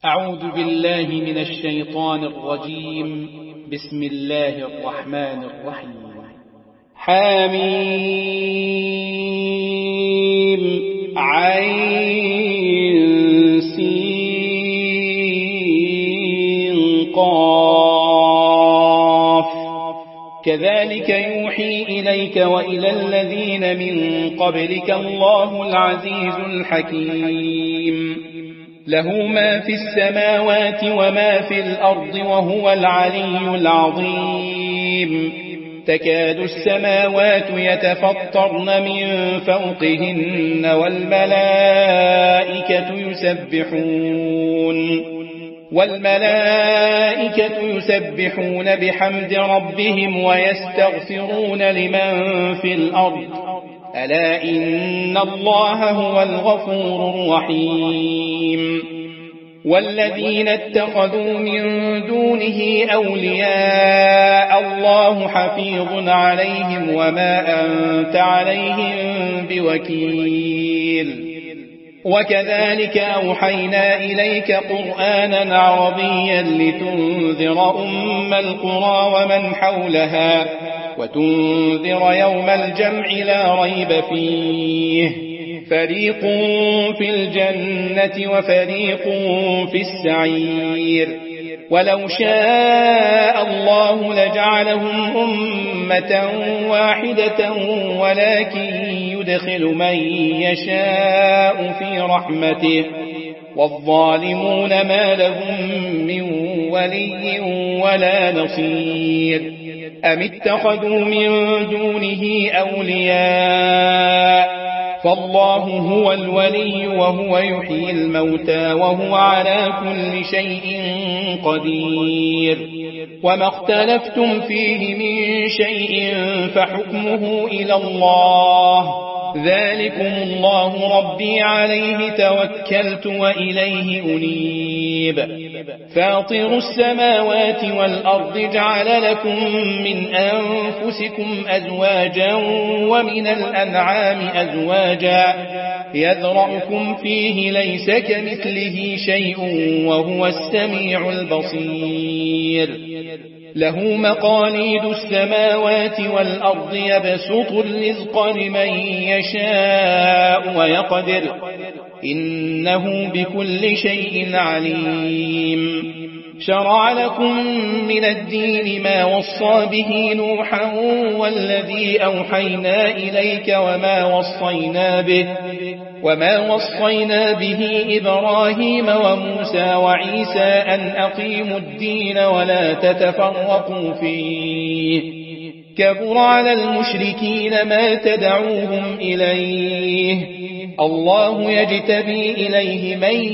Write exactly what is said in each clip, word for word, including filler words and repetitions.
أعوذ بالله من الشيطان الرجيم. بسم الله الرحمن الرحيم. حميم عين سين قاف كذلك يوحي إليك وإلى الذين من قبلك الله العزيز الحكيم. له ما في السماوات وما في الأرض وهو العلي العظيم. تكاد السماوات يتفطرن من فوقهن والملائكة يسبحون والملائكة يسبحون بحمد ربهم ويستغفرون لمن في الأرض ألا إن الله هو الغفور الرحيم. والذين اتخذوا من دونه أولياء الله حفيظ عليهم وما أنت عليهم بوكيل. وكذلك أوحينا إليك قرآنا عربيا لتنذر أم القرى ومن حولها وتنذر يوم الجمع لا ريب فيه فريق في الجنة وفريق في السعير. ولو شاء الله لجعلهم أمة واحدة ولكن يدخل من يشاء في رحمته والظالمون ما لهم من ولي ولا نصير. أم اتخذوا من دونه أولياء فالله هو الولي وهو يحيي الموتى وهو على كل شيء قدير. وما اختلفتم فيه من شيء فحكمه إلى الله ذلكم الله ربي عليه توكلت وإليه أنيب. فاطر السماوات والأرض جعل لكم من أنفسكم أزواجا ومن الأنعام أزواجا يذرأكم فيه ليس كمثله شيء وهو السميع البصير. له مقاليد السماوات والأرض يبسط الرزق لمن يشاء ويقدر إنه بكل شيء عليم. شرع لكم من الدين ما وصى به نوحا والذي أوحينا إليك وما وصينا به وما وصينا به إبراهيم وموسى وعيسى أن أقيموا الدين ولا تتفرقوا فيه كبر على المشركين ما تدعوهم إليه الله يجتبي إليه من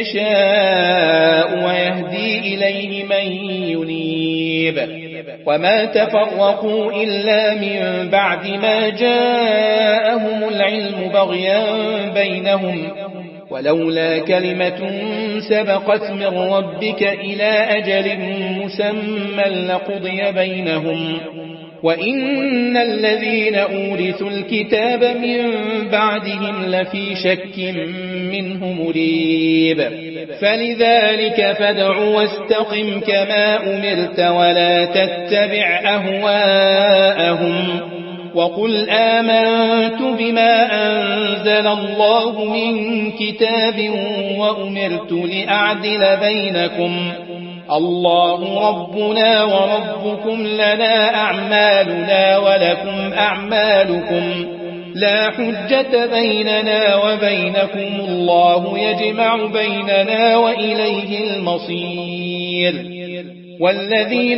يشاء ويهدي إليه من ينيب. وما تفرقوا إلا من بعد ما جاءهم العلم بغيا بينهم ولولا كلمة سبقت من ربك إلى أجل مسمى لقضي بينهم وإن الذين أورثوا الكتاب من بعدهم لفي شك منه مريب. فلذلك فادع واستقم كما أمرت ولا تتبع أهواءهم وقل آمنت بما أنزل الله من كتاب وأمرت لأعدل بينكم الله ربنا وربكم لنا أعمالنا ولكم أعمالكم لا حجة بيننا وبينكم الله يجمع بيننا وإليه المصير. والذين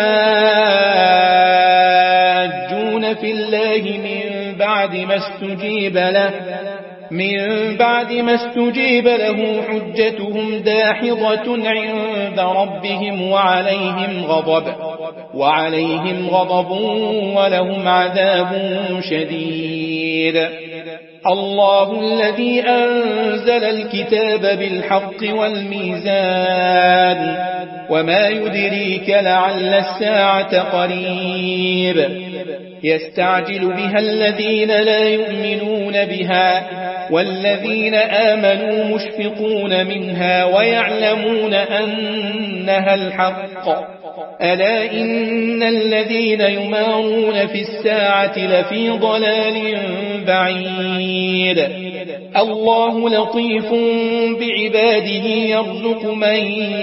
يحاجون في الله من بعد ما استجيب له من بعد ما استجيب له حجتهم داحضة عند ربهم وعليهم غضب وعليهم غضب ولهم عذاب شديد. الله الذي أنزل الكتاب بالحق والميزان وما يدريك لعل الساعة قريب. يستعجل بها الذين لا يؤمنون بها والذين آمنوا مشفقون منها ويعلمون أنها الحق ألا إن الذين يمارون في الساعة لفي ضلال بعيد الله لطيف بعباده يرزق من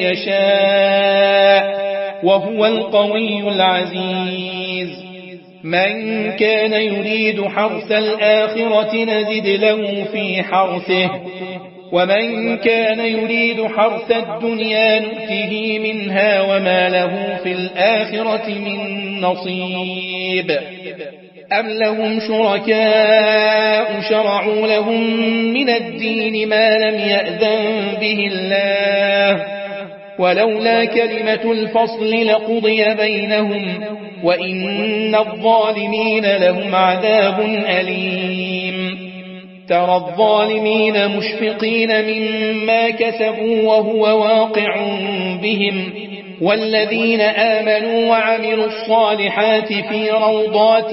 يشاء وهو القوي العزيز من كان يريد حرث الآخرة نزد له في حرثه ومن كان يريد حرث الدنيا نؤته منها وما له في الآخرة من نصيب أم لهم شركاء شرعوا لهم من الدين ما لم يأذن به الله ولولا كلمة الفصل لقضي بينهم وإن الظالمين لهم عذاب أليم ترى الظالمين مشفقين مما كسبوا وهو واقع بهم والذين آمنوا وعملوا الصالحات في روضات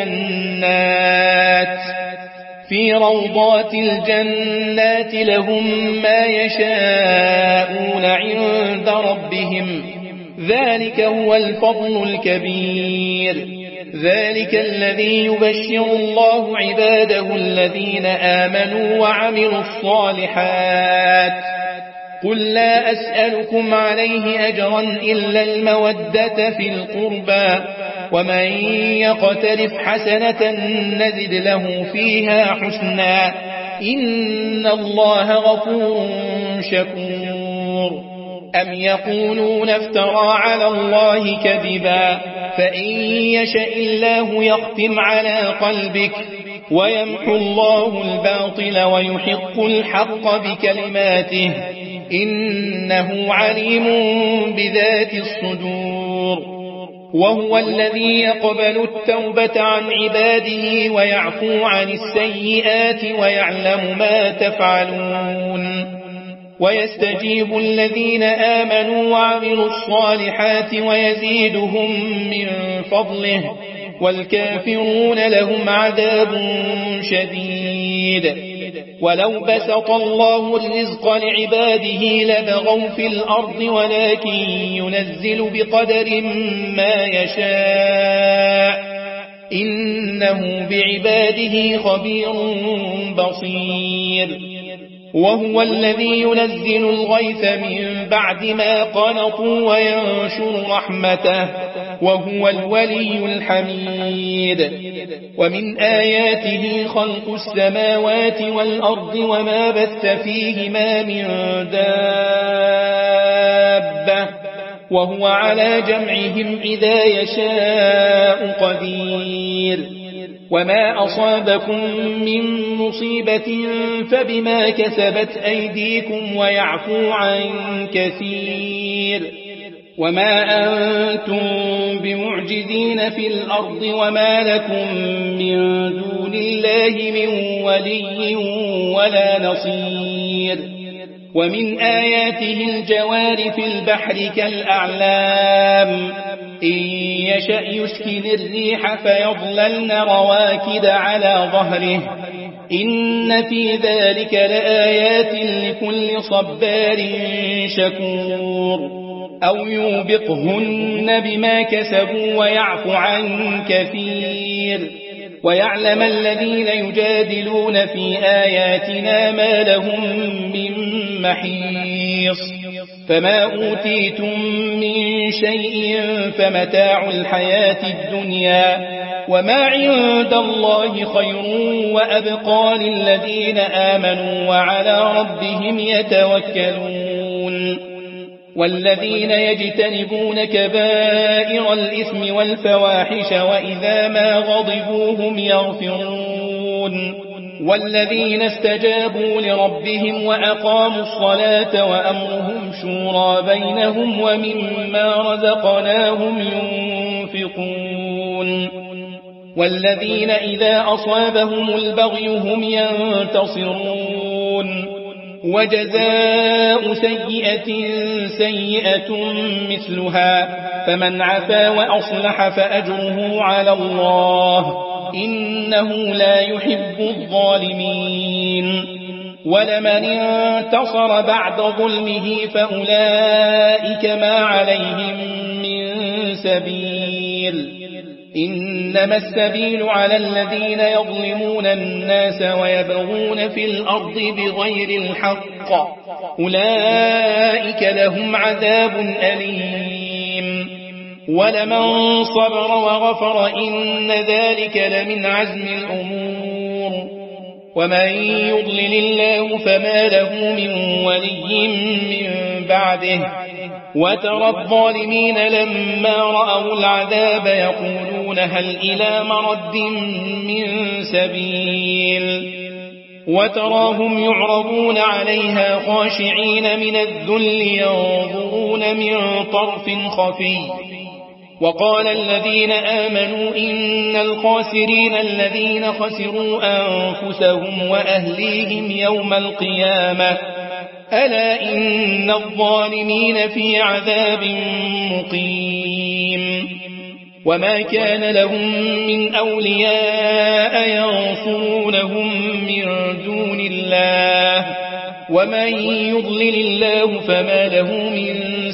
الجنات في روضات الجنات لهم ما يشاءون عند ربهم ذلك هو الفضل الكبير ذلك الذي يبشر الله عباده الذين آمنوا وعملوا الصالحات قل لا أسألكم عليه أجرا إلا المودة في القربى ومن يقترف حسنة نزد له فيها حسنا إن الله غفور شكور أم يقولون افترى على الله كذبا فإن يشاء الله يختم على قلبك ويمحو الله الباطل ويحق الحق بكلماته إنه عليم بذات الصدور وهو الذي يقبل التوبة عن عباده ويعفو عن السيئات ويعلم ما تفعلون ويستجيب الذين آمنوا وعملوا الصالحات ويزيدهم من فضله والكافرون لهم عذاب شديد ولو بسط الله الرزق لعباده لبغوا في الأرض ولكن ينزل بقدر ما يشاء إنه بعباده خبير بصير وهو الذي ينزل الغيث من بعد ما قنطوا وينشر رحمته وهو الولي الحميد ومن آياته خلق السماوات والأرض وما بث فيهما من دابة وهو على جمعهم إذا يشاء قدير وما أصابكم من مصيبة فبما كسبت أيديكم ويعفو عن كثير وما أنتم بمعجزين في الأرض وما لكم من دون الله من ولي ولا نصير ومن آياته الجوار في البحر كالأعلام إن يشأ يسكن الريح فيضللن رواكد على ظهره إن في ذلك لآيات لكل صبار شكور أو يوبقهن بما كسبوا ويعفو عن كثير ويعلم الذين يجادلون في آياتنا ما لهم من محيص فما أوتيتم من شيء فمتاع الحياة الدنيا وما عند الله خير وأبقى للذين آمنوا وعلى ربهم يتوكلون والذين يجتنبون كبائر الإثم والفواحش وإذا ما غضبوا هم يغفرون والذين استجابوا لربهم وأقاموا الصلاة وأمرهم شورى بينهم ومما رزقناهم ينفقون والذين إذا أصابهم البغي هم ينتصرون وجزاء سيئة سيئة مثلها فمن عفا وأصلح فأجره على الله إنه لا يحب الظالمين ولمن انتصر بعد ظلمه فأولئك ما عليهم من سبيل إنما السبيل على الذين يظلمون الناس ويبغون في الأرض بغير الحق أولئك لهم عذاب أليم ولمن صبر وغفر إن ذلك لمن عزم الأمور ومن يضلل الله فما له من ولي من بعده وترى الظالمين لما رأوا العذاب يقولون هل إلى مرد من سبيل وتراهم يعرضون عليها خاشعين من الذل ينظرون من طرف خفي وقال الذين آمنوا إن الخاسرين الذين خسروا أنفسهم وأهليهم يوم القيامة ألا إن الظالمين في عذاب مقيم وما كان لهم من أولياء ينصرونهم من دون الله ومن يضلل الله فما له من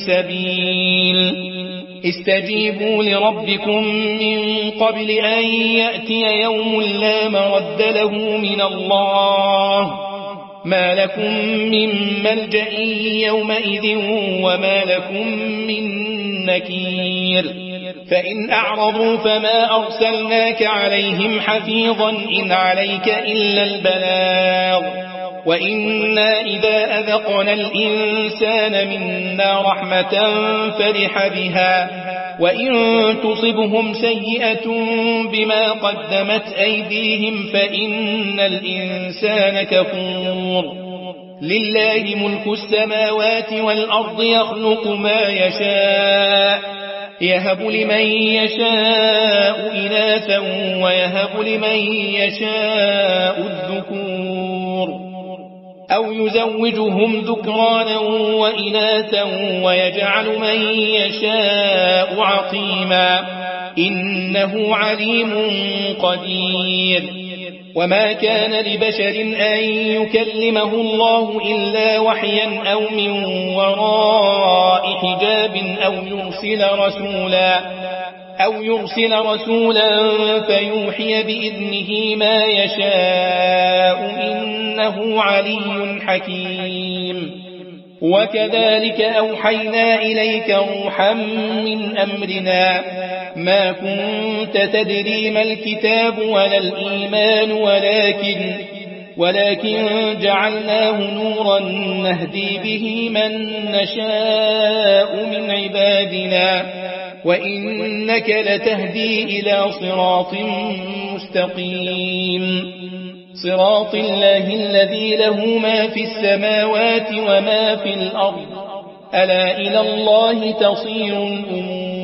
سبيل استجيبوا لربكم من قبل أن يأتي يوم لا مرد له من الله ما لكم من ملجأ يومئذ وما لكم من نكير فإن أعرضوا فما أرسلناك عليهم حفيظا إن عليك إلا البلاغ وإنا إذا أذقنا الإنسان منا رحمة فرح بها وإن تصبهم سيئة بما قدمت أيديهم فإن الإنسان كفور لله ملك السماوات والأرض يخلق ما يشاء يهب لمن يشاء إناثا ويهب لمن يشاء الذكور أو يزوجهم ذكرانا وإناثا ويجعل من يشاء عقيما إنه عليم قدير وما كان لبشر أن يكلمه الله إلا وحيا أو من وراء حجاب أو يرسل رسولا أو يرسل رسولا فيوحي بإذنه ما يشاء إنه علي حكيم وكذلك أوحينا إليك روحا من أمرنا ما كنت تدري ما الكتاب ولا الإيمان ولكن ولكن جعلناه نورا نهدي به من نشاء من عبادنا وإنك لتهدي إلى صراط مستقيم صراط الله الذي له ما في السماوات وما في الأرض ألا إلى الله تصير الأمور